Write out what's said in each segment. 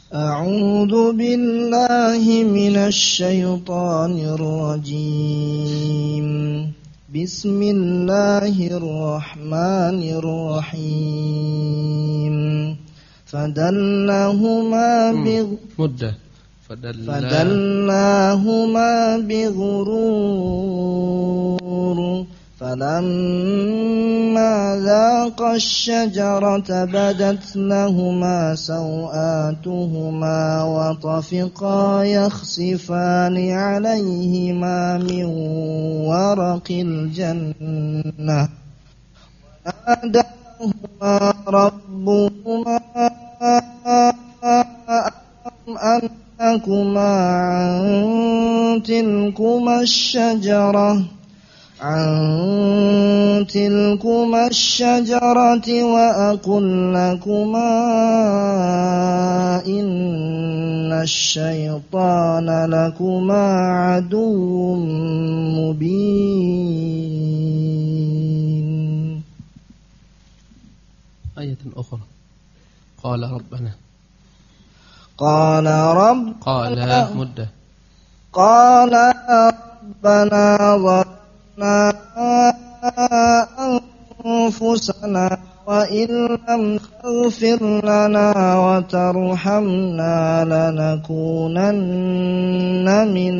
أعوذ بالله من الشيطان الرجيم بسم الله الرحمن الرحيم فدلاهما بغرور فلما ذاقا الشجرة بدت لهما سوآتهما وطفقا يخصفان عليهما من ورق الجنة وناداهما ربهما ألم أنهكما عن تلكما الشجرة وأقل لكما إن الشيطان لكما عدو مبين. آية أخرى قال ربنا ظلمنا أنفسنا وإن لم تغفر لنا وترحمنا لنكونن من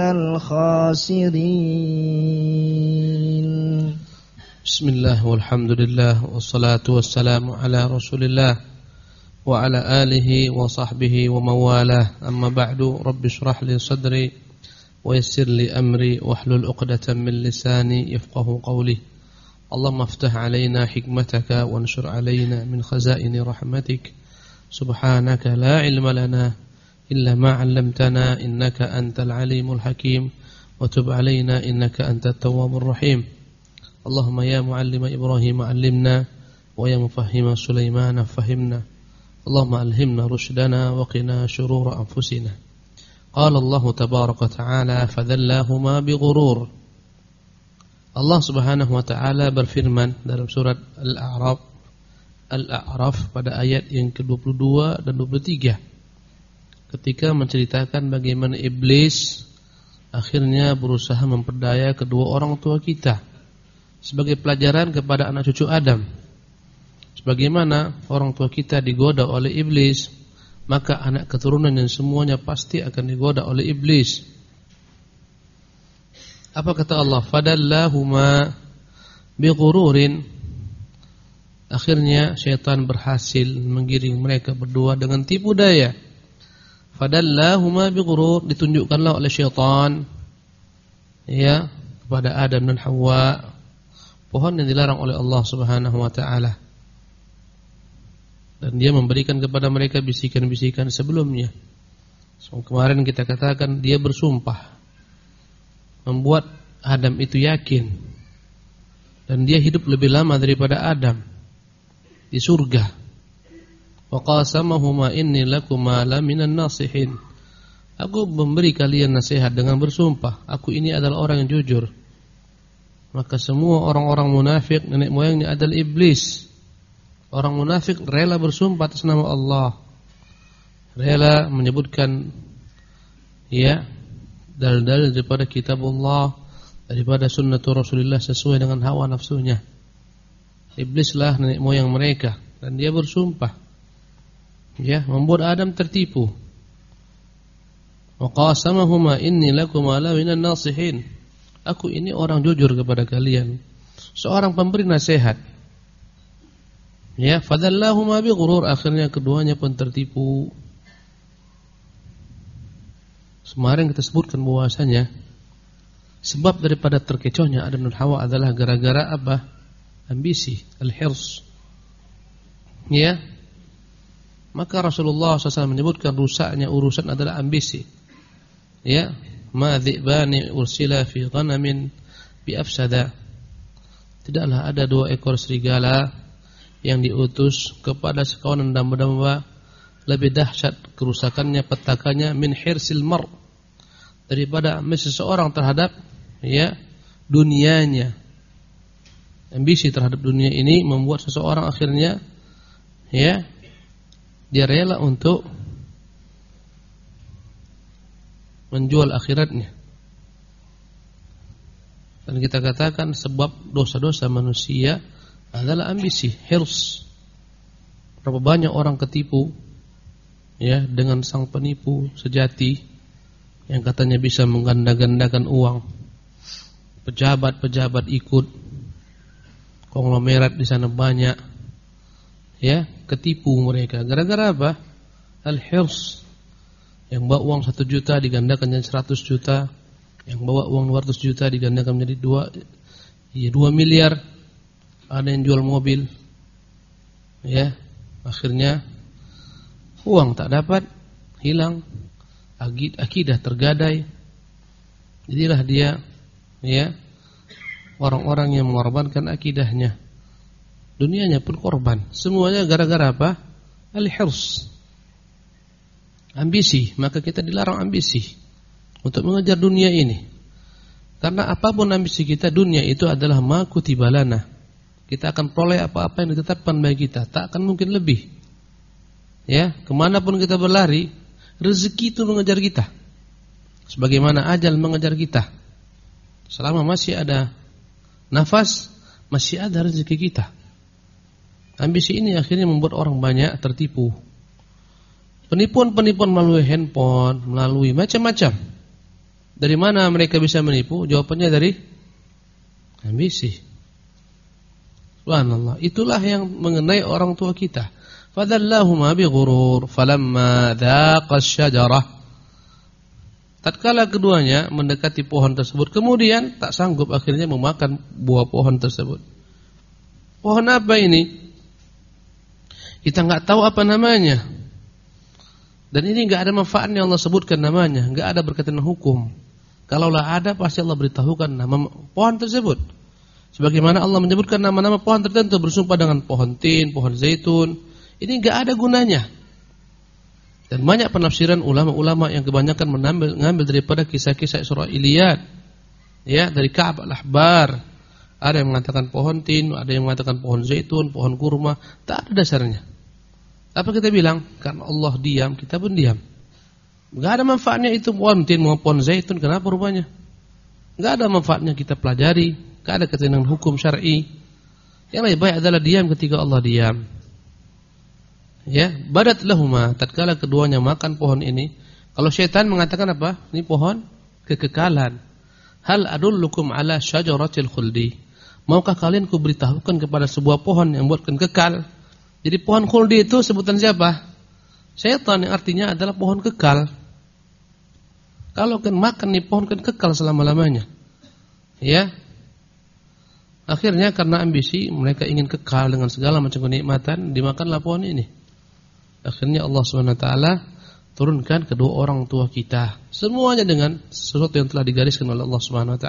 الخاسرين. بسم الله والحمد لله والصلاة والسلام على رسول الله وعلى آله وصحبه ومن والاه. أما بعد رب اشرح لي صدري ويسر لي أمري واحلل عقدة من لساني يفقه قولي. اللهم افتح علينا حكمتك وانشر علينا من خزائن رحمتك سبحانك لا علم لنا إلا ما علمتنا إنك أنت العليم الحكيم وتب علينا إنك أنت التواب الرحيم. اللهم يا معلم إبراهيم علمنا ويا مفهم سليمان فهمنا. اللهم ألهمنا رشدنا وقنا شرور أنفسنا. قال الله تبارك وتعالى فدلاهما بغرور. Allah Subhanahu wa taala berfirman dalam surat Al-A'raf pada ayat yang ke-22 dan 23 ketika menceritakan bagaimana iblis akhirnya berusaha memperdaya kedua orang tua kita sebagai pelajaran kepada anak cucu Adam. Sebagaimana orang tua kita digoda oleh iblis, maka anak keturunan yang semuanya pasti akan digoda oleh iblis. Apa kata Allah? Fadallahuma bighururin. Akhirnya syaitan berhasil menggiring mereka berdua dengan tipu daya. Fadallahuma bighurur, ditunjukkanlah oleh syaitan ya kepada Adam dan Hawa pohon yang dilarang oleh Allah Subhanahu wa taala. Dan dia memberikan kepada mereka bisikan-bisikan sebelumnya. Kemarin kita katakan dia bersumpah membuat Adam itu yakin dan dia hidup lebih lama daripada Adam di surga. Wa qasamahuma inni lakuma laminan nasihin. Aku memberi kalian nasihat dengan bersumpah, aku ini adalah orang yang jujur. Maka semua orang-orang munafik nenek moyangnya adalah iblis. Orang munafik rela bersumpah atas nama Allah, rela menyebutkan ya dalil-dalil daripada kitab Allah, daripada sunnatul Rasulullah sesuai dengan hawa nafsunya. Iblislah nenek moyang mereka dan dia bersumpah ya membuat Adam tertipu. Wa qasamahuma inni lakuma la minan nasihin. Aku ini orang jujur kepada kalian, seorang pemberi nasihat. Ya, fadallahuma bighurur, akhirnya keduanya pun tertipu. Kemarin kita sebutkan bahwasanya sebab daripada terkecohnya Adam dan Hawa adalah gara-gara apa? Ambisi, al-hirs. Ya. Maka Rasulullah SAW menyebutkan rusaknya urusan adalah ambisi. Ya, ma dhi'bani ursila fi ghanamin bi afsada. Tidaklah ada dua ekor serigala yang diutus kepada sekawanan domba-domba lebih dahsyat kerusakannya, petakannya min hirsil mar, daripada seseorang terhadap ya dunianya. Ambisi terhadap dunia ini membuat seseorang akhirnya ya dia rela untuk menjual akhiratnya. Dan kita katakan sebab dosa-dosa manusia adalah ambisi, hirs. Berapa banyak orang ketipu ya dengan sang penipu sejati yang katanya bisa mengganda-gandakan uang. Pejabat-pejabat ikut, konglomerat di sana banyak, ya ketipu mereka. Gara-gara apa? Al-hirs. Yang bawa uang 1 juta digandakan jadi 100 juta, yang bawa uang 200 juta digandakan menjadi 2 miliar. Ada yang jual mobil, ya akhirnya uang tak dapat, hilang, akidah tergadai. Jadilah dia ya orang-orang yang mengorbankan akidahnya, dunianya pun korban. Semuanya gara-gara apa? Al-hirs, ambisi. Maka kita dilarang ambisi untuk mengejar dunia ini. Karena apapun ambisi kita, dunia itu adalah ma kutiba lana. Kita akan peroleh apa-apa yang ditetapkan bagi kita, tak akan mungkin lebih. Ya, kemanapun kita berlari, rezeki itu mengejar kita, sebagaimana ajal mengejar kita. Selama masih ada nafas, masih ada rezeki kita. Ambisi ini akhirnya membuat orang banyak tertipu. Penipuan-penipuan melalui handphone, melalui macam-macam. Dari mana mereka bisa menipu? Jawabannya dari ambisi. Subhanallah, itulah yang mengenai orang tua kita. Fadallahuma bighurur falamma dhaqa asy-syajarah. Tatkala keduanya mendekati pohon tersebut, kemudian tak sanggup akhirnya memakan buah pohon tersebut. Pohon apa ini? Kita enggak tahu apa namanya. Dan ini enggak ada manfaatnya Allah sebutkan namanya, enggak ada berkaitan dengan hukum. Kalaulah ada pasti Allah beritahukan nama pohon tersebut. Sebagaimana Allah menyebutkan nama-nama pohon tertentu, bersumpah dengan pohon tin, pohon zaitun. Ini enggak ada gunanya. Dan banyak penafsiran ulama-ulama yang kebanyakan mengambil daripada kisah-kisah Israiliyat. Ya, dari Ka'ab al-Ahbar. Ada yang mengatakan pohon tin, ada yang mengatakan pohon zaitun, pohon kurma. Tak ada dasarnya. Apa kita bilang? Karena Allah diam, kita pun diam. Enggak ada manfaatnya itu pohon tin maupun pohon zaitun. Kenapa rupanya? Enggak ada manfaatnya kita pelajari. Enggak ada kaitan dengan hukum syar'i. Yang lebih baik adalah diam ketika Allah diam. Ya, badat lahuma, tatkala keduanya makan pohon ini. Kalau syaitan mengatakan apa? Ini pohon kekekalan. Hal adullukum ala syajaratil khuldi. Maukah kalian ku beritahukan kepada sebuah pohon yang buatkan kekal? Jadi pohon khuldi itu sebutan siapa? Syaitan, yang artinya adalah pohon kekal. Kalau kan makan nih pohon kan kekal selama-lamanya. Ya. Akhirnya karena ambisi mereka ingin kekal dengan segala macam kenikmatan, dimakanlah pohon ini. Akhirnya Allah SWT turunkan kedua orang tua kita, semuanya dengan sesuatu yang telah digariskan oleh Allah SWT.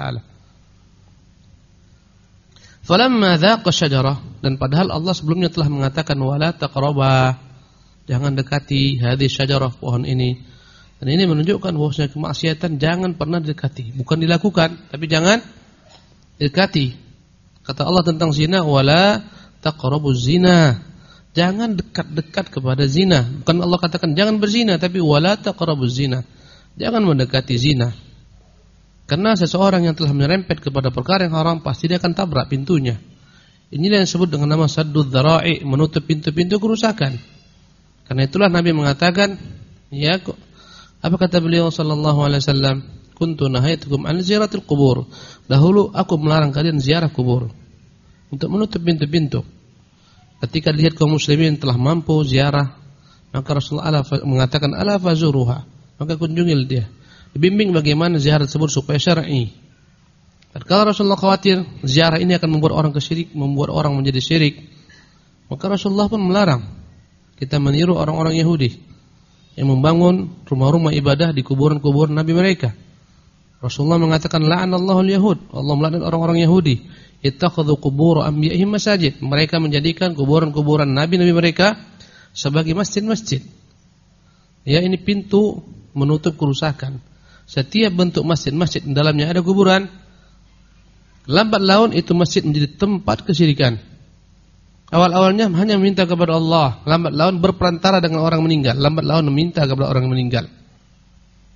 Falamma dhaqa syajarah, dan padahal Allah sebelumnya telah mengatakan wala taqraba, jangan dekati hadhihi syajarah, pohon ini. Dan ini menunjukkan bahwasanya kemaksiatan jangan pernah didekati, bukan dilakukan, tapi jangan didekati. Kata Allah tentang zina, wala taqrabuz zina. Jangan dekat-dekat kepada zina. Bukan Allah katakan jangan berzina, tapi wala taqrabuz zina. Jangan mendekati zina. Karena seseorang yang telah menyerempet kepada perkara yang haram, pasti dia akan tabrak pintunya. Inilah yang disebut dengan nama saddud dzara'i, menutup pintu-pintu kerusakan. Karena itulah Nabi mengatakan, ya, apa kata beliau sallallahu alaihi wasallam? Kuntu nahaitukum an ziyaratil qubur. Dahulu aku melarang kalian ziarah kubur, untuk menutup pintu-pintu. Ketika dilihat kaum muslimin telah mampu ziarah, maka Rasulullah mengatakan ala fazuruha, maka kunjungi dia. Dibimbing bagaimana ziarah tersebut supaya syar'i. Kalau Rasulullah khawatir ziarah ini akan membuat orang kesyirik, membuat orang menjadi syirik, maka Rasulullah pun melarang. Kita meniru orang-orang Yahudi yang membangun rumah-rumah ibadah di kuburan-kuburan nabi mereka. Rasulullah mengatakan la'anallahu al-yahud, Allah melaknat orang-orang Yahudi, ittakhadhu qubur anbiya'ihim masajid. Mereka menjadikan kuburan-kuburan nabi-nabi mereka sebagai masjid-masjid. Ya, ini pintu menutup kerusakan. Setiap bentuk masjid-masjid di dalamnya ada kuburan, lambat laun itu masjid menjadi tempat kesyirikan. Awal-awalnya hanya meminta kepada Allah, lambat laun berperantara dengan orang meninggal, lambat laun meminta kepada orang meninggal.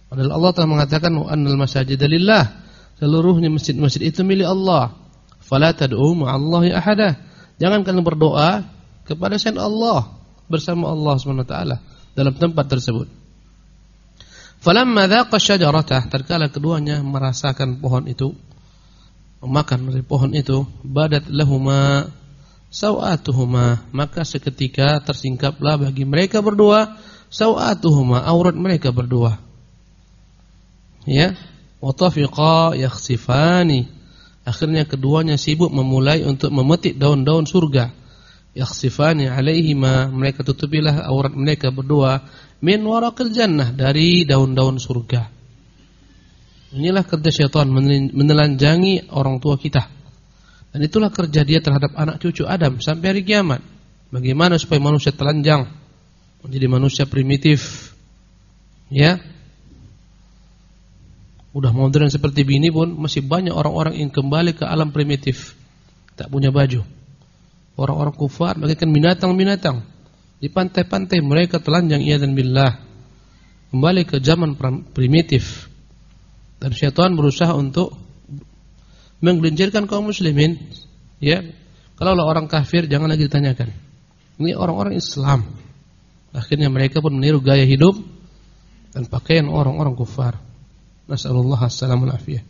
Padahal Allah telah mengatakan wa annal masajida lillah, seluruhnya masjid-masjid itu milik Allah. Fala tad'u ma'allahi ahada. Jangan kalian berdoa kepada selain Allah bersama Allah Subhanahu wa taala dalam tempat tersebut. Falamma dhaqa syajaratah, tatkala keduanya merasakan pohon itu, memakan dari pohon itu, badat lahuma sawatuhuma, maka seketika tersingkaplah bagi mereka berdua sawatuhuma, aurat mereka berdua. Ya, wa tafiqa yakhsifani, akhirnya keduanya sibuk memulai untuk memetik daun-daun surga. Yakhsifani alaihima, mereka tutupilah aurat mereka berdua, min waraqil jannah, dari daun-daun surga. Inilah kerja syaitan, menelanjangi orang tua kita. Dan itulah kerja dia terhadap anak cucu Adam sampai hari kiamat. Bagaimana supaya manusia telanjang, menjadi manusia primitif. Ya, udah modern seperti ini pun masih banyak orang-orang yang kembali ke alam primitif, tak punya baju. Orang-orang kufar bagaikan binatang-binatang. Di pantai-pantai mereka telanjang, iyadzan billah, kembali ke zaman primitif. Dan syaitan berusaha untuk menggelincirkan kaum muslimin. Ya, kalau orang kafir jangan lagi ditanyakan. Ini orang-orang Islam. Akhirnya mereka pun meniru gaya hidup dan pakaian orang-orang kufar. Nasallallahu as-salamul afiyah.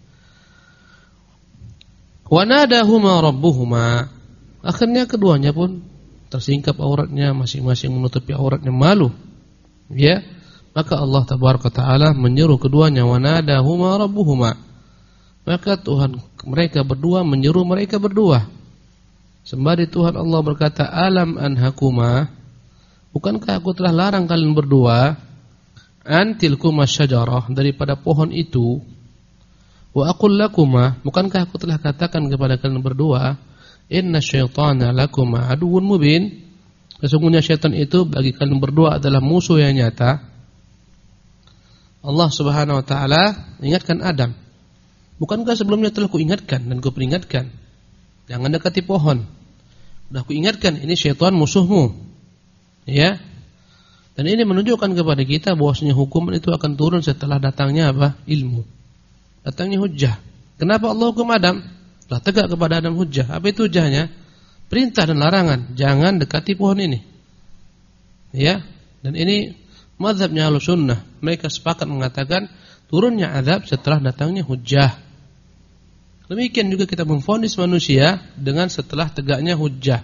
Wa nadahuma rabbuhuma, akhirnya keduanya pun tersingkap auratnya, masing-masing menutupi auratnya, malu. Ya, maka Allah tabaraka taala menyeru keduanya, wa nadahuma rabbuhuma, maka Tuhan mereka berdua menyeru mereka berdua. Sembari Tuhan Allah berkata, alam anhakuma, bukankah aku telah larang kalian berdua, antilkuma syajarah, daripada pohon itu, wa aqul lakuma, bukankah aku telah katakan kepada kalian berdua, inna syaitana lakuma aduwwun mubin, sesungguhnya syaitan itu bagi kalian berdua adalah musuh yang nyata. Allah Subhanahu wa taala ingatkan Adam, bukankah sebelumnya telah kuingatkan dan kuperingatkan, jangan dekati pohon. Sudah kuingatkan, ini syaitan musuhmu. Ya. Dan ini menunjukkan kepada kita bahwasanya hukuman itu akan turun setelah datangnya apa? Ilmu. Datangnya hujjah. Kenapa Allah hukum Adam? Telah tegak kepada Adam hujjah. Apa itu hujjahnya? Perintah dan larangan, jangan dekati pohon ini. Ya. Dan ini mazhabnya Ahlussunnah. Mereka sepakat mengatakan turunnya azab setelah datangnya hujjah. Demikian juga kita memvonis manusia dengan setelah tegaknya hujjah.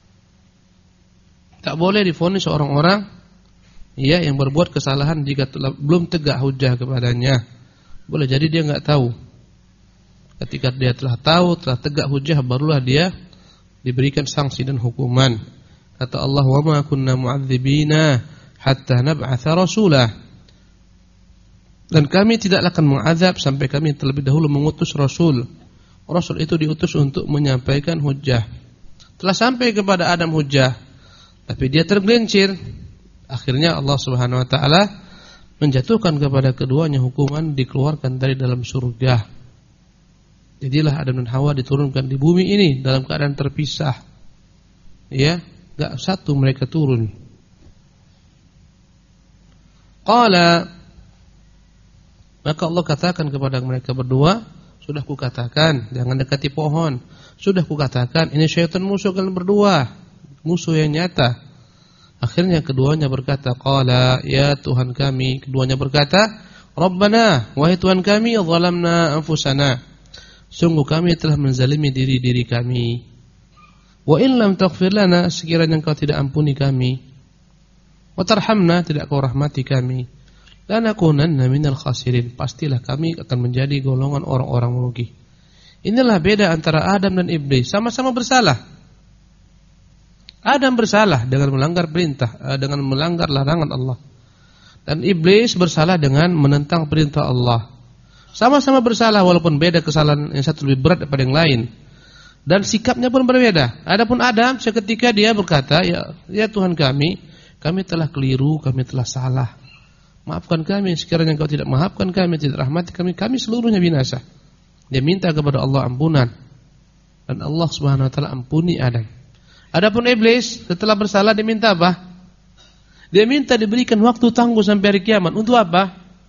Tak boleh divonis orang-orang ya yang berbuat kesalahan jika belum tegak hujjah kepadanya. Boleh jadi dia enggak tahu. Ketika dia telah tahu, telah tegak hujjah, barulah dia diberikan sanksi dan hukuman. Kata Allah, wa ma kunna mu'adzibina hatta nab'atha rasulah, dan kami tidak akan mengazab sampai kami terlebih dahulu mengutus rasul. Rasul itu diutus untuk menyampaikan hujjah. Telah sampai kepada Adam hujjah, tapi dia tergelincir. Akhirnya Allah Subhanahu wa taala menjatuhkan kepada keduanya hukuman, dikeluarkan dari dalam surga. Jadilah Adam dan Hawa diturunkan di bumi ini dalam keadaan terpisah. Ya, enggak satu mereka turun. Qala, maka Allah katakan kepada mereka berdua, sudah kukatakan jangan dekati pohon. Sudah kukatakan ini syaitan musuh kalian berdua, musuh yang nyata. Akhirnya keduanya berkata, qala ya Tuhan kami, keduanya berkata, Rabbana, wahai Tuhan kami, zalamna anfusana, sungguh kami telah menzalimi diri-diri kami. Wa in lam taghfir lana, sekiranya Engkau tidak ampuni kami, wa tarhamna, tidak Kau rahmati kami, lanakunanna minal khasirin, pastilah kami akan menjadi golongan orang-orang merugi. Inilah beda antara Adam dan Iblis, sama-sama bersalah. Adam bersalah dengan melanggar perintah, dengan melanggar larangan Allah. Dan Iblis bersalah dengan menentang perintah Allah. Sama-sama bersalah walaupun beda kesalahan, yang satu lebih berat daripada yang lain. Dan sikapnya pun berbeda. Adapun Adam seketika dia berkata, ya Tuhan kami telah keliru, kami telah salah. Maafkan kami, sekiranya Engkau tidak maafkan kami, tidak rahmati kami seluruhnya binasa. Dia minta kepada Allah ampunan. Dan Allah Subhanahu wa taala ampuni Adam. Adapun Iblis setelah bersalah dia minta apa? Dia minta diberikan waktu tangguh sampai hari kiamat. Untuk apa?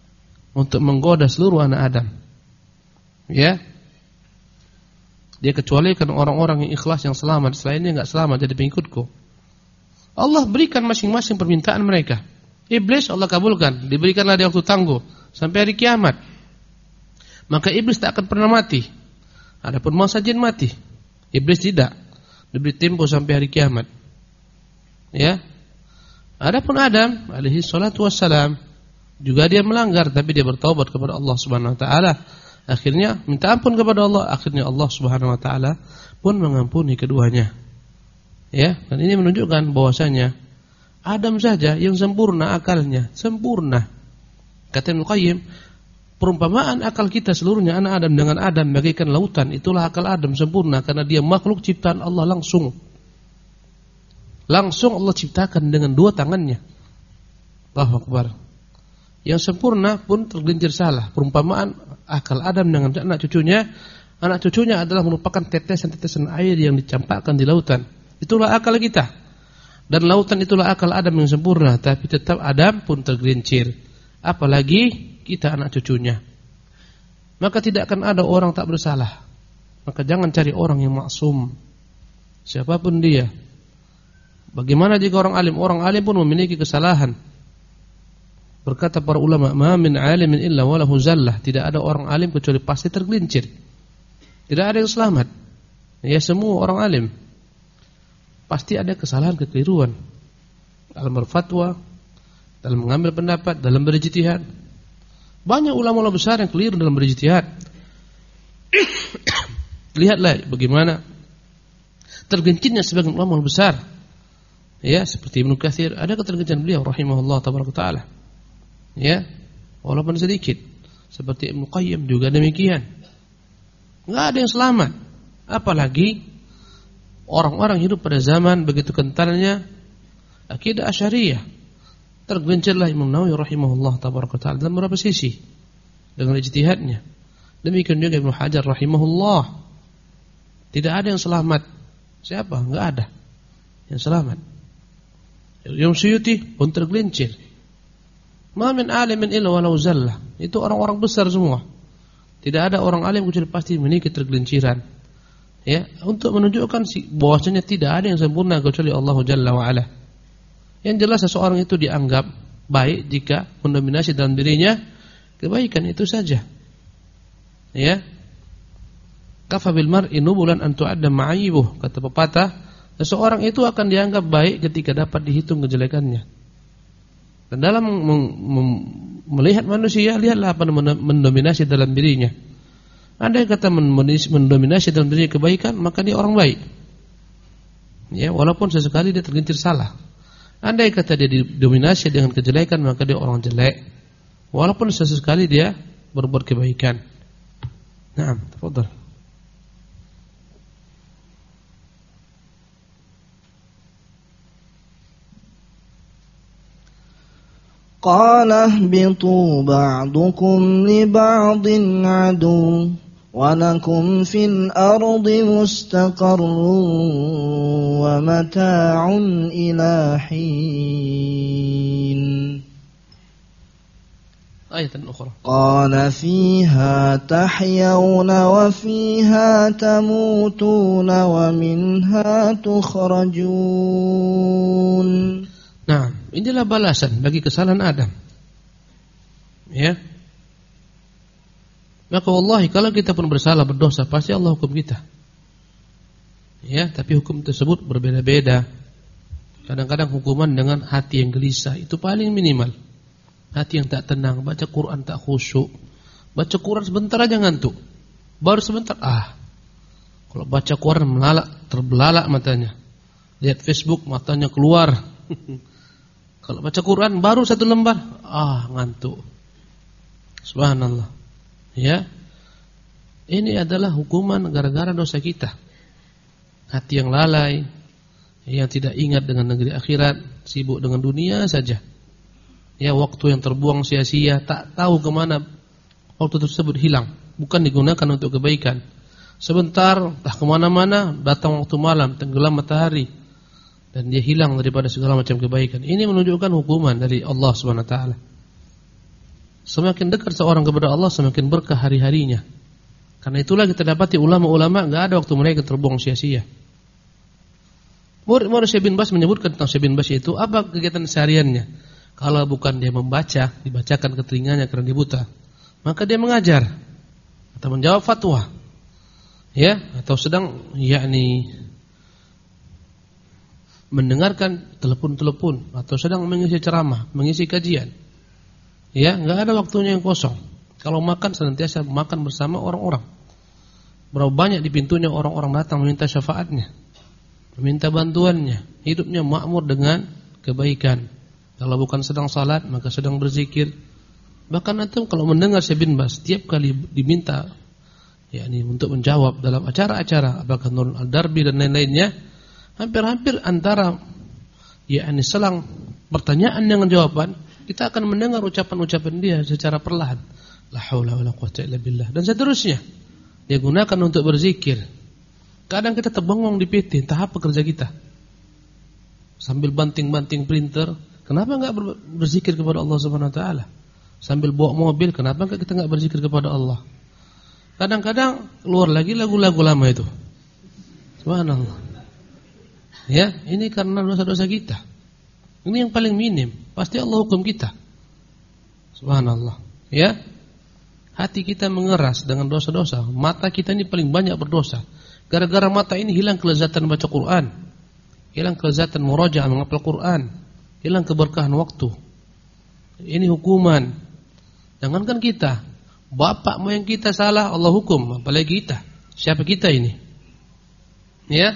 untuk menggoda seluruh anak Adam. Ya. Dia kecualikan orang-orang yang ikhlas, yang selamat. Selainnya enggak selamat jadi pengikutku. Allah berikan masing-masing permintaan mereka. Iblis Allah kabulkan, diberikanlah dia waktu tangguh sampai hari kiamat. Maka iblis tak akan pernah mati. Adapun manusia jin mati. Iblis tidak. Diberi tempo sampai hari kiamat. Ya. Adapun Adam alaihi salatu wassalam juga dia melanggar, tapi dia bertaubat kepada Allah Subhanahu wa taala. Akhirnya minta ampun kepada Allah, akhirnya Allah Subhanahu wa taala pun mengampuni keduanya. Ya, dan ini menunjukkan bahwasanya Adam saja yang sempurna akalnya, sempurna. Kata Ibnu Qayyim, perumpamaan akal kita seluruhnya anak Adam dengan Adam bagaikan lautan, itulah akal Adam sempurna karena dia makhluk ciptaan Allah langsung. Langsung Allah ciptakan dengan dua tangannya. Allahu Akbar. Yang sempurna pun tergelincir salah. Perumpamaan akal Adam dengan anak cucunya adalah merupakan tetesan-tetesan air yang dicampakkan di lautan. Itulah akal kita. Dan lautan itulah akal Adam yang sempurna, tapi tetap Adam pun tergelincir. Apalagi kita anak cucunya. Maka tidak akan ada orang tak bersalah. Maka jangan cari orang yang maksum. Siapapun dia. Bagaimana jika orang alim? Orang alim pun memiliki kesalahan. Berkata para ulama, "Ma min 'alimin illa wa lahu zallah." Tidak ada orang alim kecuali pasti tergelincir. Tidak ada yang selamat. Ya, semua orang alim pasti ada kesalahan, kekeliruan dalam berfatwa, dalam mengambil pendapat, dalam berijtihad. Banyak ulama-ulama besar yang keliru dalam berijtihad. Lihatlah bagaimana tergelincirnya sebagian ulama besar. Ya, seperti Ibnu Katsir, ada ketergelinciran beliau rahimahullah tabaraka taala. Ya, walaupun sedikit. Seperti Ibnu Qayyim juga demikian. Enggak ada yang selamat. Apalagi orang-orang hidup pada zaman begitu kentalnya akidah Asy'ariyah. Tergelincirlah Imam Nawawi rahimahullah tabaraka taala dalam beberapa sisi dengan ijtihadnya. Demikian juga Ibnu Hajar rahimahullah. Tidak ada yang selamat. Siapa? Enggak ada yang selamat. Imam Suyuti pun tergelincir. Ma min alimin illa walau zallah. Itu orang-orang besar semua. Tidak ada orang alim kecuali pasti memiliki tergelinciran. Ya, untuk menunjukkan bahwasanya tidak ada yang sempurna kecuali Allah Jalla wa Ala. Yang jelas seseorang itu dianggap baik jika mendominasi dalam dirinya kebaikan itu saja. Ya. Kafa bil mar'i nubulan an tu'adda ma'ayibuh. Kata pepatah, seseorang itu akan dianggap baik ketika dapat dihitung kejelekannya. Dan dalam melihat manusia, lihatlah apa mendominasi dalam dirinya. Andai kata mendominasi dalam dirinya kebaikan, maka dia orang baik. Ya, walaupun sesekali dia tergelincir salah. Andai kata dia didominasi dengan kejelekan, maka dia orang jelek. Walaupun sesekali dia berbuat kebaikan. Naam, tafadhal. قال اهبطوا بعضكم لبعض عدو ولكم في الأرض مستقر ومتاع إلى حين. آية أخرى. قال فيها تحيون وفيها تموتون ومنها تخرجون. Nah, inilah balasan bagi kesalahan Adam. Ya. Maka wallahi kalau kita pun bersalah, berdosa, pasti Allah hukum kita. Ya, tapi hukum tersebut berbeda-beda. Kadang-kadang hukuman dengan hati yang gelisah itu paling minimal. Hati yang tak tenang, baca Quran tak khusyuk. Baca Quran sebentar aja ngantuk. Baru sebentar, kalau baca Quran terbelalak matanya. Lihat Facebook matanya keluar. Kalau baca Quran baru satu lembar, ngantuk. Subhanallah. Ya. Ini adalah hukuman gara-gara dosa kita. Hati yang lalai, yang tidak ingat dengan negeri akhirat, sibuk dengan dunia saja. Ya, waktu yang terbuang sia-sia, tak tahu kemana waktu tersebut hilang. Bukan digunakan untuk kebaikan. Sebentar, entah kemana-mana, datang waktu malam, tenggelam matahari, dan dia hilang daripada segala macam kebaikan. Ini menunjukkan hukuman dari Allah Subhanahu wa taala. Semakin dekat seorang kepada Allah, semakin berkah hari-harinya. Karena itulah kita dapati ulama-ulama enggak ada waktu mereka terbuang sia-sia. Murid Syekh bin Baz menyebutkan tentang Syekh bin Baz itu apa kegiatan sehariannya. Kalau bukan dia membaca, dibacakan ke telinganya karena dia buta, maka dia mengajar atau menjawab fatwa. Ya, atau sedang mendengarkan telepon-telepon atau sedang mengisi ceramah, mengisi kajian. Ya, enggak ada waktunya yang kosong. Kalau makan senantiasa makan bersama orang-orang. Berapa banyak di pintunya orang-orang datang meminta syafaatnya, meminta bantuannya. Hidupnya makmur dengan kebaikan. Kalau bukan sedang salat, maka sedang berzikir. Bahkan antum kalau mendengar Syekh bin Baz setiap kali diminta untuk menjawab dalam acara-acara, apakah Nurul Al-Darbi dan lain-lainnya, hampir-hampir antara selang pertanyaan dengan jawaban, kita akan mendengar ucapan-ucapan dia secara perlahan. La haula wala quwwata illa billah dan seterusnya. Dia gunakan untuk berzikir. Kadang kita terbengong di PT, entah apa kerja kita. Sambil banting-banting printer, kenapa enggak berzikir kepada Allah Subhanahu wa taala? Sambil bawa mobil, kenapa kita enggak berzikir kepada Allah? Kadang-kadang keluar lagi lagu-lagu lama itu. Subhanallah. Ya, ini karena dosa-dosa kita. Ini yang paling minim. Pasti Allah hukum kita. Subhanallah. Ya. Hati kita mengeras dengan dosa-dosa. Mata kita ini paling banyak berdosa. Gara-gara mata ini hilang kelezatan baca Quran. Hilang kelezatan murajaah menghafal Quran. Hilang keberkahan waktu. Ini hukuman. Jangankan kita. Bapak moyang kita salah, Allah hukum. Apalagi kita. Siapa kita ini? Ya.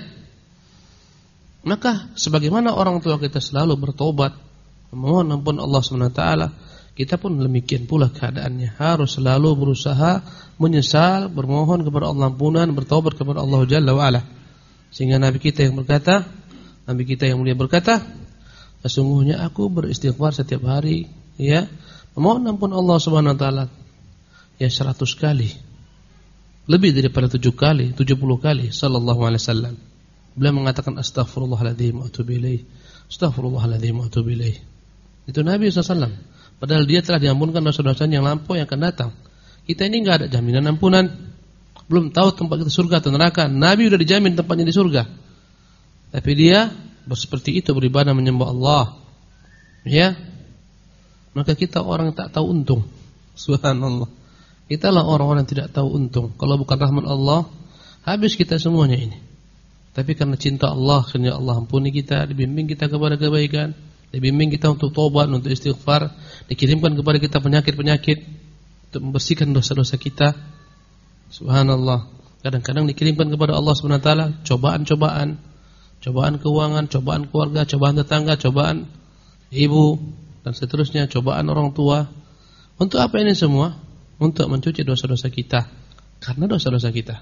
Maka sebagaimana orang tua kita selalu bertobat, memohon ampun Allah SWT, kita pun demikian pula keadaannya. Harus selalu berusaha menyesal, bermohon kepada Allah ampunan, bertobat kepada Allah Jalla wa'ala. Sehingga Nabi kita yang mulia berkata, sesungguhnya aku beristighfar setiap hari, ya, memohon ampun Allah SWT 100 kali. Lebih daripada 7 kali, 70 kali sallallahu alaihi wasallam. Beliau mengatakan astaghfirullahaladzim wa atubu ilaih. Astaghfirullahaladzim wa atubu ilaih. Itu Nabi SAW. Padahal dia telah diampunkan dosa-dosanya yang lampau yang akan datang. Kita ini enggak ada jaminan ampunan. Belum tahu tempat kita surga atau neraka. Nabi sudah dijamin tempatnya di surga. Tapi dia seperti itu beribadah menyembah Allah. Ya. Maka kita orang yang tak tahu untung. Subhanallah. Kitalah orang-orang yang tidak tahu untung. Kalau bukan rahmat Allah, habis kita semuanya ini. Tapi karena cinta Allah, karena Allah ampuni kita, dibimbing kita kepada kebaikan, dibimbing kita untuk tobat, untuk istighfar, dikirimkan kepada kita penyakit-penyakit untuk membersihkan dosa-dosa kita. Subhanallah. Kadang-kadang dikirimkan kepada Allah Subhanahu wa taala cobaan-cobaan, cobaan keuangan, cobaan keluarga, cobaan tetangga, cobaan ibu dan seterusnya, cobaan orang tua. Untuk apa ini semua? Untuk mencuci dosa-dosa kita. Karena dosa-dosa kita.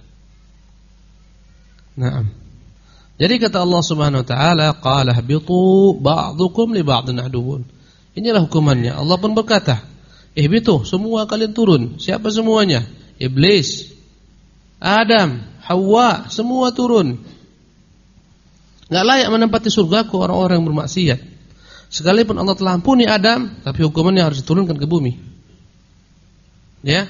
Naam. Jadi kata Allah Subhanahu wa taala, qala habitu ba'dukum li ba'din aduwwun. Inilah hukumannya. Allah pun berkata, ihbitu, semua kalian turun. Siapa semuanya? Iblis, Adam, Hawa, semua turun. Enggak layak menempati surgaku orang-orang yang bermaksiat. Sekalipun Allah telah ampuni Adam, tapi hukumannya harus diturunkan ke bumi. Ya.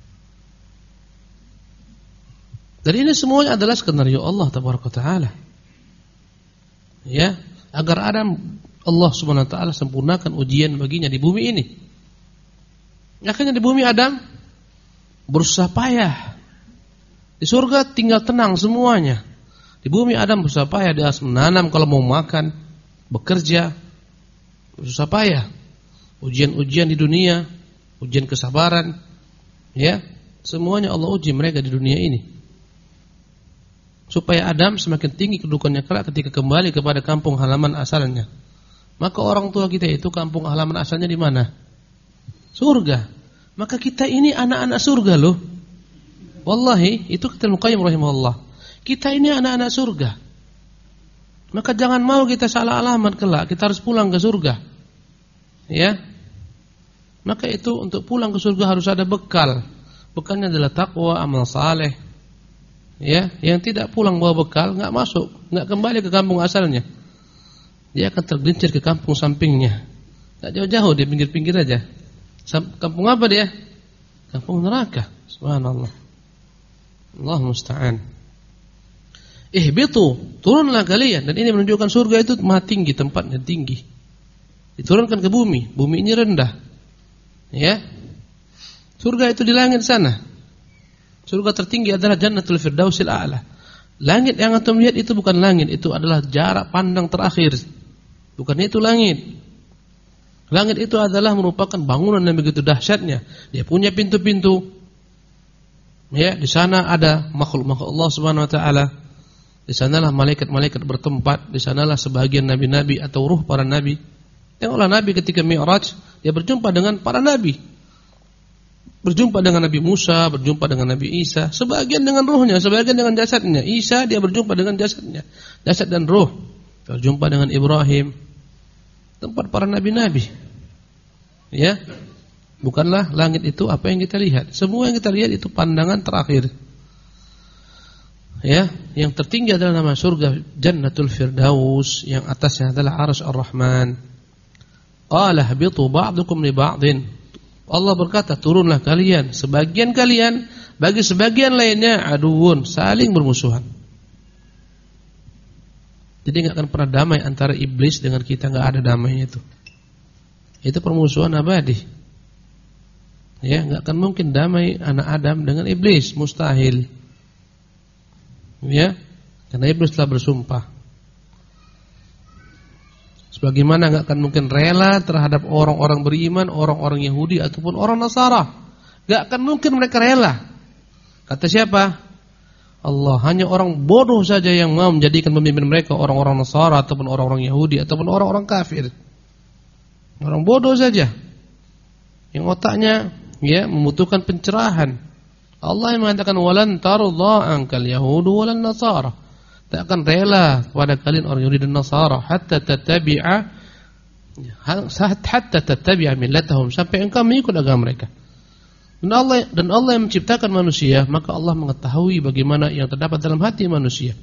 Dan ini semuanya adalah skenario Allah Tabaraka Taala. Ya, agar Adam Allah Subhanahu wa taala sempurnakan ujian baginya di bumi ini. Akhirnya di bumi Adam berusaha payah. Di surga tinggal tenang semuanya. Di bumi Adam berusaha payah, dia harus menanam kalau mau makan, bekerja, berusaha payah. Ujian-ujian di dunia, ujian kesabaran. Ya, semuanya Allah uji mereka di dunia ini. Supaya Adam semakin tinggi kedudukannya kelak ketika kembali kepada kampung halaman asalnya. Maka orang tua kita itu kampung halaman asalnya di mana? Surga. Maka kita ini anak-anak surga loh. Wallahi, itu kata Al-Qayyim rahimahullah. Kita ini anak-anak surga. Maka jangan mau kita salah alamat kelak, kita harus pulang ke surga. Ya. Maka itu untuk pulang ke surga harus ada bekal. Bekalnya adalah takwa, amal saleh. Ya, yang tidak pulang bawa bekal enggak masuk, enggak kembali ke kampung asalnya. Dia akan tergelincir ke kampung sampingnya. Enggak jauh-jauh, di pinggir-pinggir aja. Kampung apa dia? Kampung neraka. Subhanallah. Allah musta'an. Ihbitu, turunlah kalian. Dan ini menunjukkan surga itu maha tinggi, tempatnya tinggi. Diturunkan ke bumi. Bumi ini rendah. Ya. Surga itu di langit sana. Surga tertinggi adalah Jannatul Firdausil A'la. Langit yang antum lihat itu bukan langit, itu adalah jarak pandang terakhir. Bukan itu langit. Langit itu adalah merupakan bangunan yang begitu dahsyatnya. Dia punya pintu-pintu. Ya, di sana ada makhluk-makhluk Allah Subhanahu wa taala. Di sanalah malaikat-malaikat bertempat, di sanalah sebagian nabi-nabi atau ruh para nabi. Tengoklah Nabi ketika Mi'raj, dia berjumpa dengan para nabi. Berjumpa dengan Nabi Musa, berjumpa dengan Nabi Isa, sebagian dengan ruhnya, sebagian dengan jasadnya. Isa dia berjumpa dengan jasadnya, jasad dan ruh. Berjumpa dengan Ibrahim, tempat para nabi-nabi. Ya. Bukanlah langit itu apa yang kita lihat. Semua yang kita lihat itu pandangan terakhir. Ya, yang tertinggi adalah nama surga Jannatul Firdaus, yang atasnya adalah Arsy Ar-Rahman. Qala habitu ba'dukum li ba'din. Allah berkata, turunlah kalian, sebagian kalian bagi sebagian lainnya aduun, saling bermusuhan. Jadi enggak akan pernah damai antara iblis dengan kita, enggak ada damainya itu. Itu permusuhan abadi. Ya, enggak akan mungkin damai anak Adam dengan iblis, mustahil. Ya, karena iblis telah bersumpah. Sebagaimana enggak akan mungkin rela terhadap orang-orang beriman, orang-orang Yahudi ataupun orang Nasara. Enggak akan mungkin mereka rela. Kata siapa? Allah. Hanya orang bodoh saja yang mau menjadikan pemimpin mereka orang-orang Nasara ataupun orang-orang Yahudi ataupun orang-orang kafir. Orang bodoh saja yang otaknya ya membutuhkan pencerahan. Allah yang mengatakan walan tardha ankal yahudu walan nasara. Tak akan rela kepada kalian orang Yahudi dan Nasara hatta tattabi'a millatahum, sampai engkau mengikut agama mereka. Dan Allah yang menciptakan manusia, maka Allah mengetahui bagaimana yang terdapat dalam hati manusia.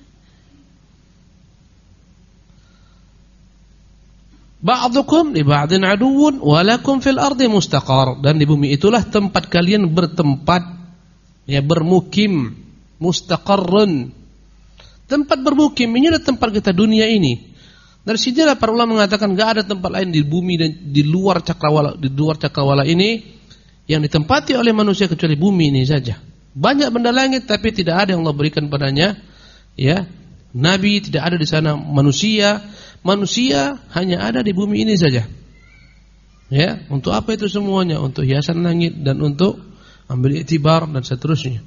Ba'dukum li ba'din aduwwun wa lakum fil ardi mustaqar. Dan di bumi itulah tempat kalian bertempat, ya, bermukim, mustaqarrun. Tempat bermukim ini adalah tempat kita dunia ini. Dari sinilah para ulama mengatakan enggak ada tempat lain di bumi dan di luar cakrawala ini yang ditempati oleh manusia kecuali bumi ini saja. Banyak benda langit tapi tidak ada yang Allah berikan padanya, ya. Nabi tidak ada di sana, manusia hanya ada di bumi ini saja. Ya, untuk apa itu semuanya? Untuk hiasan langit dan untuk ambil iktibar dan seterusnya.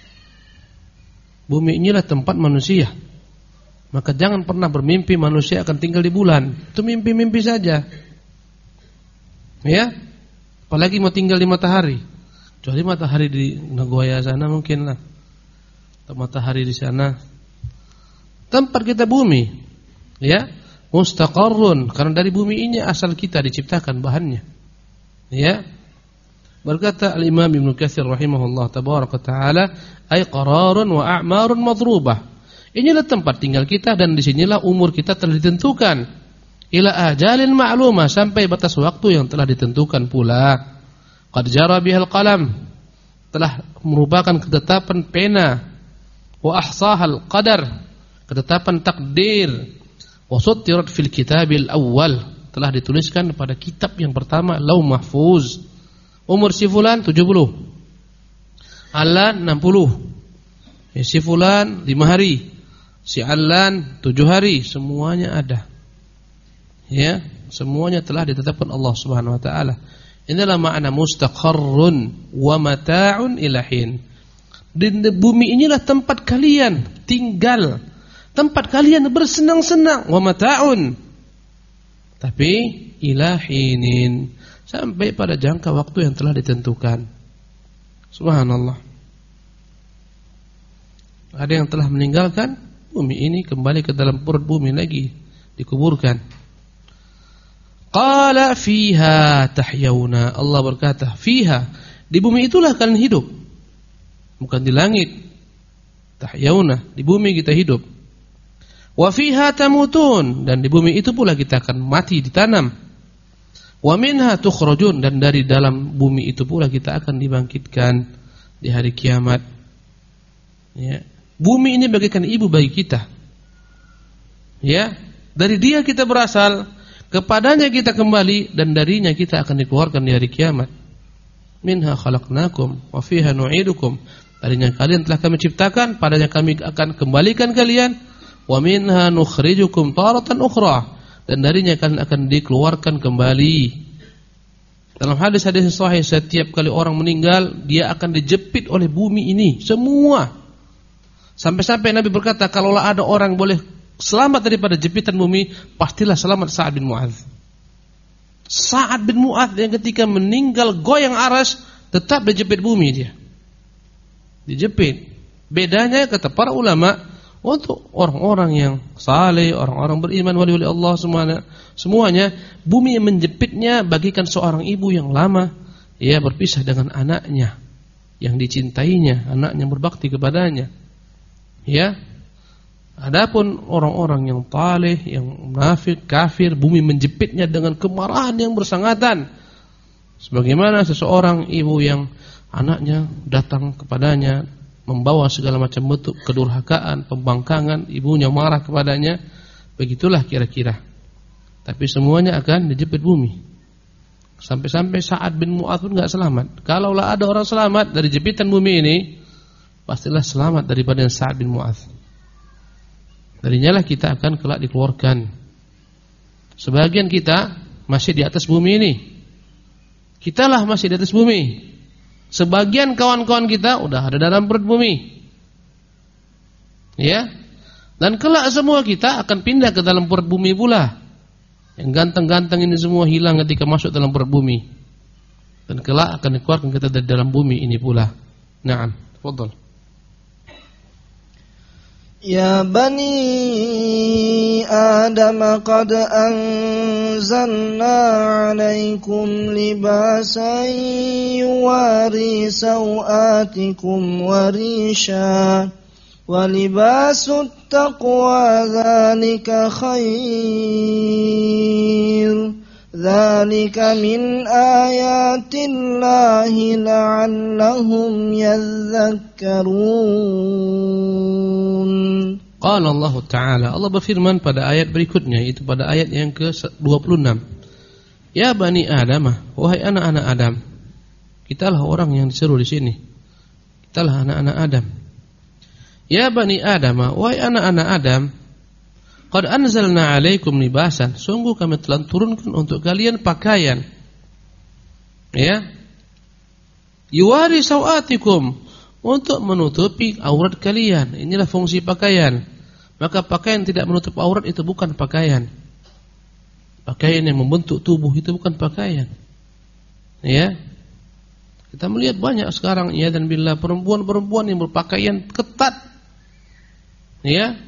Bumi inilah tempat manusia. Maka jangan pernah bermimpi manusia akan tinggal di bulan. Itu mimpi-mimpi saja. Ya, apalagi mau tinggal di matahari. Kecuali matahari di Nagoya sana mungkinlah. Atau matahari di sana. Tempat kita bumi, ya, mustaqarrun, karena dari bumi ini asal kita diciptakan bahannya. Ya. Berkata Al-Imam Ibnu Katsir rahimahullah tabaraka taala, ay qararun wa a'marun madrubah. Inilah tempat tinggal kita dan disinilah umur kita telah ditentukan. Ila ajalin ma'lumah, sampai batas waktu yang telah ditentukan pula. Qad jara bihal qalam, telah merupakan ketetapan pena. Wa ahsahal qadar, ketetapan takdir. Wa suttirat fil kitabil awwal, telah dituliskan pada kitab yang pertama, Lauh Mahfuz. Umur si fulan 70, Alan 60, si fulan 5 hari, si Alan 7 hari, semuanya ada. Ya, semuanya telah ditetapkan Allah Subhanahu wa taala. Inilah makna mustaqarrun wa mata'un ilahin. Di bumi inilah tempat kalian tinggal, tempat kalian bersenang-senang, wa mata'un. Tapi ilahinin, sampai pada jangka waktu yang telah ditentukan. Subhanallah. Ada yang telah meninggalkan bumi ini, kembali ke dalam perut bumi lagi, dikuburkan. Qala fiha tahyauna. Allah berkata, fiha, di bumi itulah kalian hidup. Bukan di langit. Tahyauna, di bumi kita hidup. Wa fiha tamutun, dan di bumi itu pula kita akan mati, ditanam. Wa minha tukhrajun, dan dari dalam bumi itu pula kita akan dibangkitkan di hari kiamat. Ya. Bumi ini bagaikan ibu bagi kita. Ya, dari dia kita berasal, kepadanya kita kembali, dan darinya kita akan dikeluarkan di hari kiamat. Minha khalaqnakum wa fiha nu'idukum. Darinya kalian telah kami ciptakan, padanya kami akan kembalikan kalian. Wa minha nukhrijukum taratan ukhra, dan darinya kalian akan dikeluarkan kembali. Dalam hadis-hadis sahih, setiap kali orang meninggal, dia akan dijepit oleh bumi ini semua. Sampai-sampai Nabi berkata, kalaulah ada orang boleh selamat daripada jepitan bumi, pastilah selamat Sa'ad bin Mu'adz. Sa'ad bin Mu'adz yang ketika meninggal goyang aras, tetap dijepit bumi dia. Dijepit. Bedanya kata para ulama, untuk orang-orang yang saleh, orang-orang beriman, wali-wali Allah semuanya, bumi yang menjepitnya bagikan seorang ibu yang lama, ia berpisah dengan anaknya yang dicintainya, anaknya berbakti kepadanya. Ya. Adapun orang-orang yang taleh, yang munafik, kafir, bumi menjepitnya dengan kemarahan yang bersangatan. Sebagaimana seseorang ibu yang anaknya datang kepadanya membawa segala macam bentuk kedurhakaan, pembangkangan, ibunya marah kepadanya, begitulah kira-kira. Tapi semuanya akan dijepit bumi. Sampai-sampai Sa'ad bin Mu'adz pun enggak selamat. Kalaulah ada orang selamat dari jepitan bumi ini, pastilah selamat daripada Sa'ad bin Mu'adz. Darinya lah kita akan kelak dikeluarkan. Sebagian kita masih di atas bumi ini. Kitalah masih di atas bumi. Sebagian kawan-kawan kita udah ada dalam perut bumi. Ya. Dan kelak semua kita akan pindah ke dalam perut bumi pula. Yang ganteng-ganteng ini semua hilang ketika masuk dalam perut bumi. Dan kelak akan dikeluarkan kita dari dalam bumi ini pula. Naam, tafadhal. Ya bani Adam qad anzalna 'alaikum libasan yuwari sawatikum wa risha wa libasut taqwa dzalika khair dzalika min ayatillahi la'allahum yadhakkarun. Qala Allah Ta'ala, Allah berfirman pada ayat berikutnya, itu pada ayat yang ke-26. Ya bani Adam, wahai anak-anak Adam. Kitalah orang yang diseru di sini. Kitalah anak-anak Adam. Ya bani Adam, wahai anak-anak Adam, qad anzalna 'alaikum libasan, sungguh kami telah turunkan untuk kalian pakaian. Ya. Yuwari sawatikum, untuk menutupi aurat kalian. Inilah fungsi pakaian. Maka pakaian tidak menutup aurat itu bukan pakaian. Pakaian yang membentuk tubuh itu bukan pakaian. Ya. Kita melihat banyak sekarang ya dan billah perempuan-perempuan yang berpakaian ketat. Ya.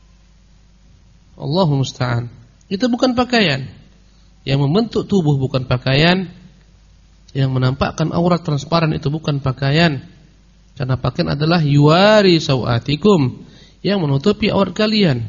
Allahu musta'an. Itu bukan pakaian. Yang membentuk tubuh bukan pakaian. Yang menampakkan aurat transparan itu bukan pakaian. Karena pakaian adalah yuwari sawatikum, yang menutupi aurat kalian.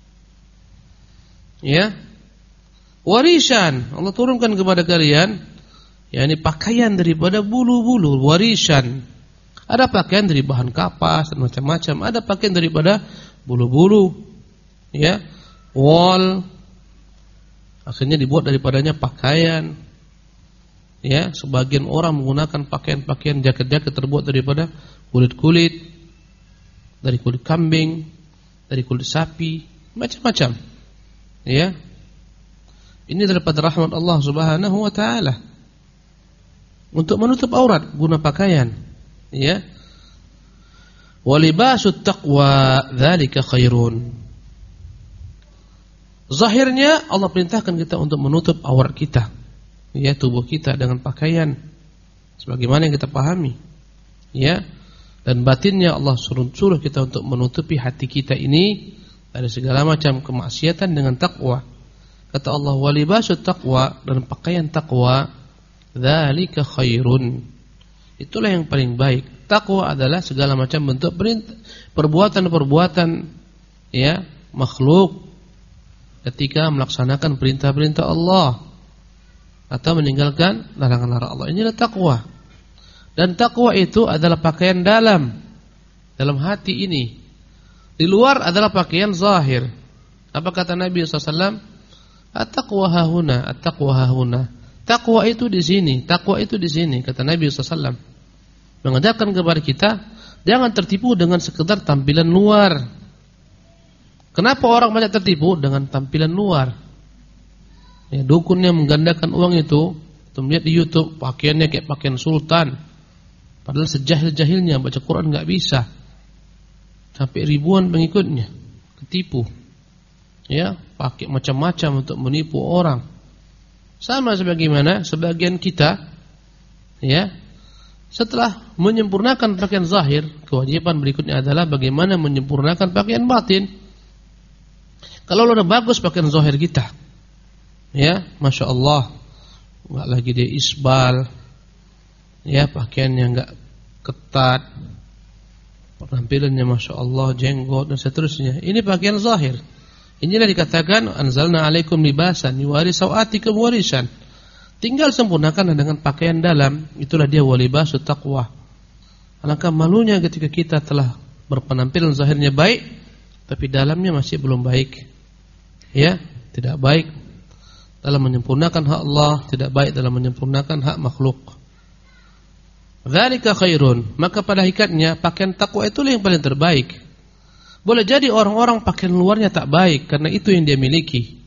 Ya. Warisan, Allah turunkan kepada kalian, yakni pakaian daripada bulu-bulu, warisan. Ada pakaian dari bahan kapas dan macam-macam, ada pakaian daripada bulu-bulu. Ya. Wol, akhirnya dibuat daripadanya pakaian. Ya, sebagian orang menggunakan pakaian-pakaian jaket-jaket terbuat daripada kulit-kulit, dari kulit kambing, dari kulit sapi, macam-macam. Ya. Ini daripada rahmat Allah Subhanahu wa taala. Untuk menutup aurat guna pakaian. Ya. Walibasut taqwa dzalika khairun. Zahirnya Allah perintahkan kita untuk menutup aurat kita, ya, tubuh kita dengan pakaian sebagaimana yang kita pahami. Ya. Dan batinnya Allah suruh kita untuk menutupi hati kita ini dari segala macam kemaksiatan dengan takwa. Kata Allah, walibasut taqwa, dan pakaian takwa, dzalika khairun. Itulah yang paling baik. Takwa adalah segala macam bentuk perbuatan-perbuatan ya, makhluk ketika melaksanakan perintah-perintah Allah. atau meninggalkan larangan-larangan Allah. Inilah takwa. Dan takwa itu adalah pakaian dalam hati ini. Di luar adalah pakaian zahir. Apa kata Nabi SAW? At-taqwa hahuna, at-taqwa hahuna. Takwa itu di sini, takwa itu di sini, kata Nabi SAW. Mengajarkan kepada kita, jangan tertipu dengan sekedar tampilan luar. Kenapa orang banyak tertipu dengan tampilan luar? Ya, dukun yang menggandakan uang itu, melihat di YouTube pakaiannya kayak pakaian sultan. Padahal sejahil-jahilnya baca Quran nggak bisa. Sampai ribuan pengikutnya, ketipu. Ya, pakai macam-macam untuk menipu orang. Sama sebagaimana sebagian kita, ya, setelah menyempurnakan pakaian zahir, kewajiban berikutnya adalah bagaimana menyempurnakan pakaian batin. Kalau udah bagus pakaian zahir kita, ya, masya Allah, nggak lagi dia isbal, ya, pakaiannya nggak ketat, penampilannya masya Allah, jenggot dan seterusnya. Ini pakaian zahir. Inilah dikatakan anzalna alaikum libasan yuwari sawatikum warisan. Tinggal sempurnakan dengan pakaian dalam, itulah dia walibasut taqwa. Alangkah malunya ketika kita telah berpenampilan zahirnya baik, tapi dalamnya masih belum baik. Ya, tidak baik dalam menyempurnakan hak Allah, tidak baik dalam menyempurnakan hak makhluk. Dzalika khairun, maka pada hakikatnya pakaian takwa itulah yang paling terbaik. Boleh jadi orang-orang pakaian luarnya tak baik karena itu yang dia miliki.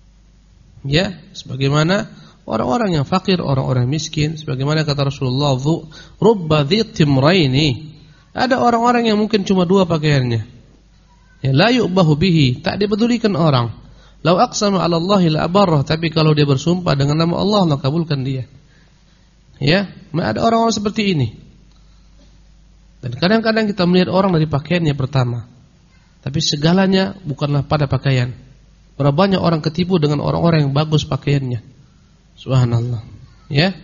Ya, sebagaimana orang-orang yang fakir, orang-orang miskin, sebagaimana kata Rasulullah, rubba dzittimraini. Ada orang-orang yang mungkin cuma 2 pakaiannya. Ya, la yu'bahu bihi, tak dipedulikan orang. Lau aqsama 'ala Allahi la abarrah, tapi kalau dia bersumpah dengan nama Allah, maka kabulkan dia. Ya, ada orang-orang seperti ini. Dan kadang-kadang kita melihat orang dari pakaiannya pertama, tapi segalanya bukanlah pada pakaian. Berapa banyak orang ketipu dengan orang-orang yang bagus pakaiannya. Subhanallah. Ya.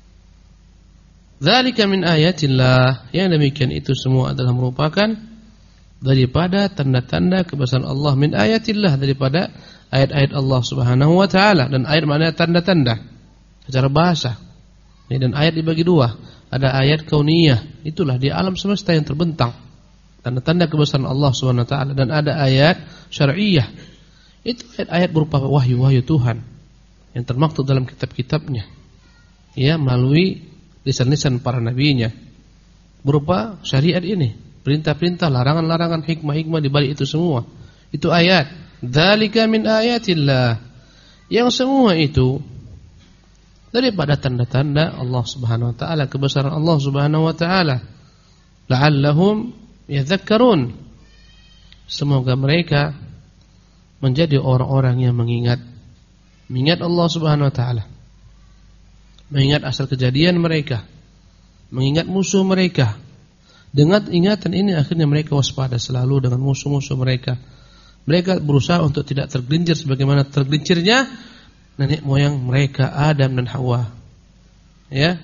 Dzalika min ayatillah. Yang demikian itu semua adalah merupakan daripada tanda-tanda kebesaran Allah, min ayatillah, daripada ayat-ayat Allah Subhanahu wa taala. Dan ayat maknanya tanda-tanda secara bahasa. Dan ayat dibagi 2. Ada ayat kauniyah, itulah di alam semesta yang terbentang, tanda-tanda kebesaran Allah Subhanahu wa taala. Dan ada ayat syar'iyyah, itu ayat-ayat berupa wahyu-wahyu Tuhan yang termaktub dalam kitab-kitabnya, ya, melalui lisan-lisan para nabinya, berupa syariat ini, perintah-perintah, larangan-larangan, hikmah-hikmah di balik itu semua. Itu ayat. Dzalika min ayatillah. Yang semua itu daripada tanda-tanda Allah Subhanahu wa taala, kebesaran Allah Subhanahu wa taala. La'allahum yadhakkarun. Semoga mereka menjadi orang-orang yang mengingat Allah Subhanahu wa taala. Mengingat asal kejadian mereka, mengingat musuh mereka. Dengan ingatan ini akhirnya mereka waspada selalu dengan musuh-musuh mereka. Mereka berusaha untuk tidak tergelincir sebagaimana tergelincirnya nenek moyang mereka Adam dan Hawa. Ya.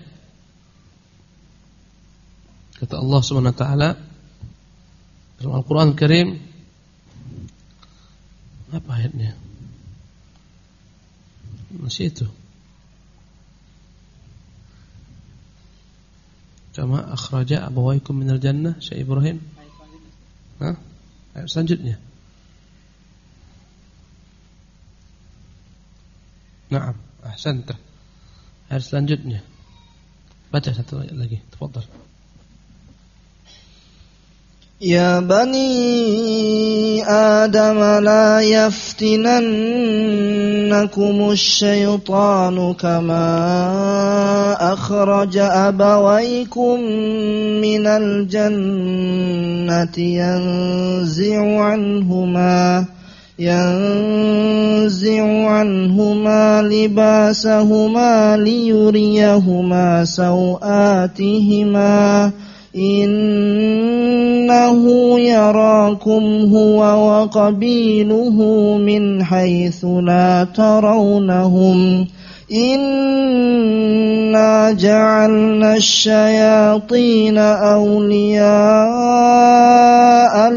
Kata Allah Subhanahu wa taala dalam Al-Qur'an Al-Karim, apa ayatnya? Masih itu. Kama akhraja abawaykum minal jannah, Syekh Ibrahim. Hah? Ayat selanjutnya. Naam, ahsanta. Ayat selanjutnya. Baca satu ayat lagi, tafadhal. Ya bani Adam la yaftinannakumus syaitanu kama akhraja abawaykum minal jannati yanzi'u anhuma libasahuma liyuriyahuma sawatihima innahu yarakum huwa wa qabiluhu min haitsu la tarawnahum inna ja'alna asyayatina awliya'a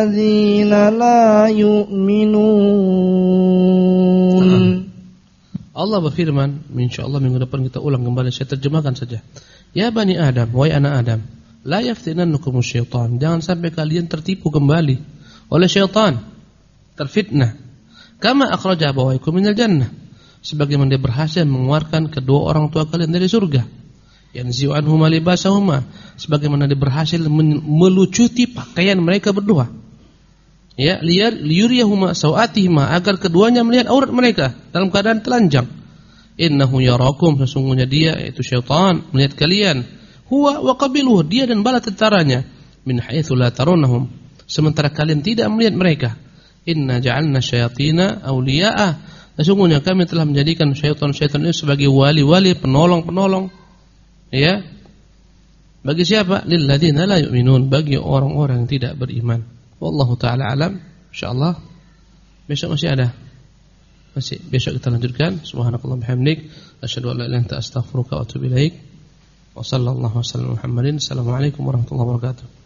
lilladzina la yu'minun. Allah berfirman, insyaallah minggu depan kita ulang kembali, saya terjemahkan saja. Ya bani Adam, wahai anak Adam, la yaftinannakum syaitan. Jangan sampai kalian tertipu kembali oleh syaitan, terfitnah. Kama akhraja abawaykum minal jannah. Sebagaimana dia berhasil mengeluarkan kedua orang tua kalian dari surga. Yanzi'u anhuma libasahuma. Sebagaimana dia berhasil melucuti pakaian mereka berdua. Ya, liyuriyahuma sawatihima, agar keduanya melihat aurat mereka dalam keadaan telanjang. Innahu yarakum, sesungguhnya dia yaitu syaitan melihat kalian. Huwa wa qabiluhu, dia dan bala tentaranya. Min haitsu la tarunnahum, sementara kalian tidak melihat mereka. Inna ja'alna syayatina awliya'a, sesungguhnya kami telah menjadikan syaitan-syaitan itu sebagai wali-wali, penolong-penolong. Ya. Bagi siapa? Lil ladzina la yu'minun, bagi orang-orang yang tidak beriman. Wallahu ta'ala alam. InsyaAllah besok masih ada. Besok kita lanjutkan. Subhanakallah bihamdik, asyhadu an la ilaha illa anta astaghfiruka wa atubu ilaik. Wa sallallahu wasallam Muhammadin. Assalamualaikum warahmatullahi wabarakatuh.